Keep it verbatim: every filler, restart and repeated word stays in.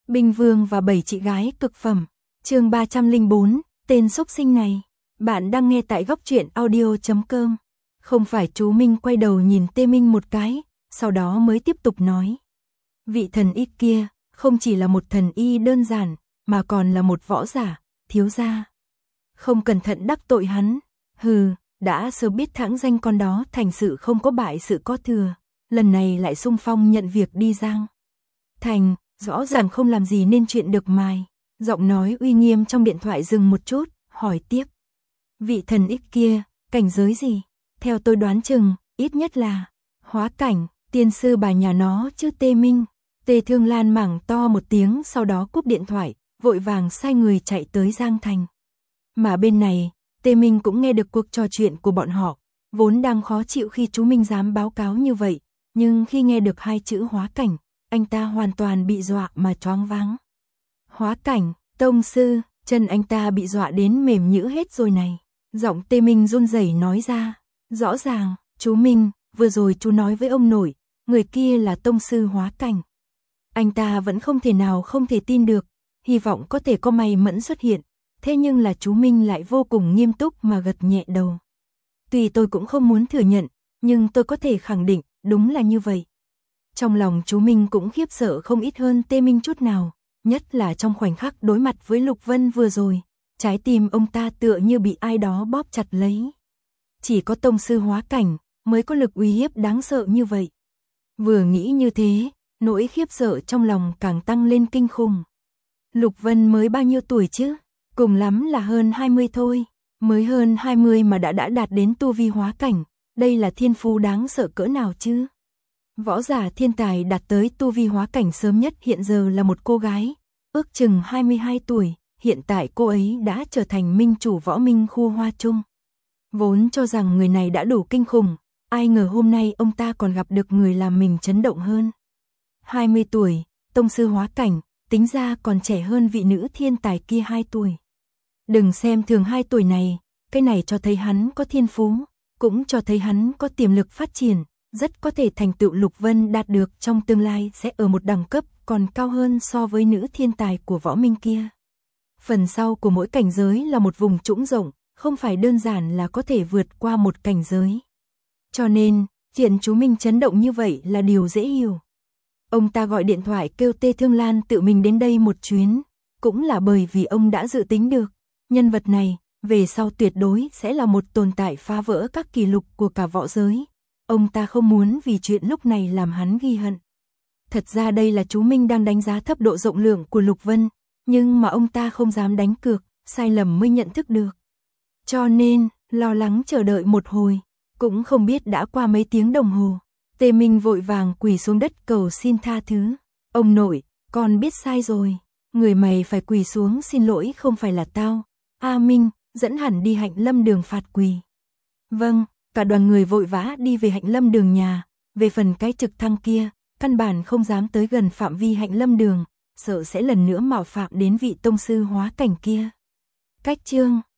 Binh Vương và bảy chị gái cực phẩm. Chương ba trăm lẻ bốn, tên xúc sinh này. Bạn đang nghe tại góc truyện audio chấm com. Không phải chú Minh quay đầu nhìn Tê Minh một cái, sau đó mới tiếp tục nói. Vị thần y kia, không chỉ là một thần y đơn giản, mà còn là một võ giả, thiếu gia. Không cẩn thận đắc tội hắn, hừ, đã sớm biết thãng danh con đó thành sự không có bại sự có thừa, lần này lại xung phong nhận việc đi Giang Thành, rõ ràng không làm gì nên chuyện được mài. Giọng nói uy nghiêm trong điện thoại dừng một chút, hỏi tiếp. Vị thần ích kia, cảnh giới gì? Theo tôi đoán chừng, ít nhất là hóa cảnh, tiên sư bà nhà nó chứ Tê Minh. Tê Thương Lan mảng to một tiếng sau đó cúp điện thoại, vội vàng sai người chạy tới Giang Thành. Mà bên này, Tê Minh cũng nghe được cuộc trò chuyện của bọn họ, vốn đang khó chịu khi chú Minh dám báo cáo như vậy, nhưng khi nghe được hai chữ hóa cảnh, anh ta hoàn toàn bị dọa mà choáng váng. Hóa cảnh, tông sư, chân anh ta bị dọa đến mềm nhũn hết rồi này. Giọng Tê Minh run rẩy nói ra, rõ ràng, chú Minh, vừa rồi chú nói với ông nội, người kia là tông sư hóa cảnh. Anh ta vẫn không thể nào không thể tin được, hy vọng có thể có may mẫn xuất hiện, thế nhưng là chú Minh lại vô cùng nghiêm túc mà gật nhẹ đầu. Tuy tôi cũng không muốn thừa nhận, nhưng tôi có thể khẳng định, đúng là như vậy. Trong lòng chú Minh cũng khiếp sợ không ít hơn Tê Minh chút nào, nhất là trong khoảnh khắc đối mặt với Lục Vân vừa rồi, trái tim ông ta tựa như bị ai đó bóp chặt lấy. Chỉ có tông sư hóa cảnh mới có lực uy hiếp đáng sợ như vậy. Vừa nghĩ như thế, nỗi khiếp sợ trong lòng càng tăng lên kinh khủng. Lục Vân mới bao nhiêu tuổi chứ? Cùng lắm là hơn hai mươi thôi, mới hơn hai mươi mà đã đã đạt đến tu vi hóa cảnh, đây là thiên phú đáng sợ cỡ nào chứ? Võ giả thiên tài đạt tới tu vi hóa cảnh sớm nhất hiện giờ là một cô gái, ước chừng hai mươi hai tuổi, hiện tại cô ấy đã trở thành minh chủ võ minh khu Hoa Trung. Vốn cho rằng người này đã đủ kinh khủng, ai ngờ hôm nay ông ta còn gặp được người làm mình chấn động hơn. hai mươi tuổi, tông sư hóa cảnh, tính ra còn trẻ hơn vị nữ thiên tài kia hai tuổi. Đừng xem thường hai tuổi này, cái này cho thấy hắn có thiên phú, cũng cho thấy hắn có tiềm lực phát triển, rất có thể thành tựu Lục Vân đạt được trong tương lai sẽ ở một đẳng cấp còn cao hơn so với nữ thiên tài của võ minh kia. Phần sau của mỗi cảnh giới là một vùng trũng rộng, không phải đơn giản là có thể vượt qua một cảnh giới. Cho nên, chuyện chú Minh chấn động như vậy là điều dễ hiểu. Ông ta gọi điện thoại kêu Tê Thương Lan tự mình đến đây một chuyến, cũng là bởi vì ông đã dự tính được, nhân vật này, về sau tuyệt đối sẽ là một tồn tại phá vỡ các kỷ lục của cả võ giới. Ông ta không muốn vì chuyện lúc này làm hắn ghi hận. Thật ra đây là chú Minh đang đánh giá thấp độ rộng lượng của Lục Vân, nhưng mà ông ta không dám đánh cược, sai lầm mới nhận thức được. Cho nên, lo lắng chờ đợi một hồi, cũng không biết đã qua mấy tiếng đồng hồ. Tê Minh vội vàng quỳ xuống đất cầu xin tha thứ. Ông nội, con biết sai rồi, người mày phải quỳ xuống xin lỗi không phải là tao. A Minh, dẫn hẳn đi Hạnh Lâm đường phạt quỳ. Vâng, cả đoàn người vội vã đi về Hạnh Lâm đường nhà, về phần cái trực thăng kia, căn bản không dám tới gần phạm vi Hạnh Lâm đường, sợ sẽ lần nữa mạo phạm đến vị tông sư hóa cảnh kia. Cách chương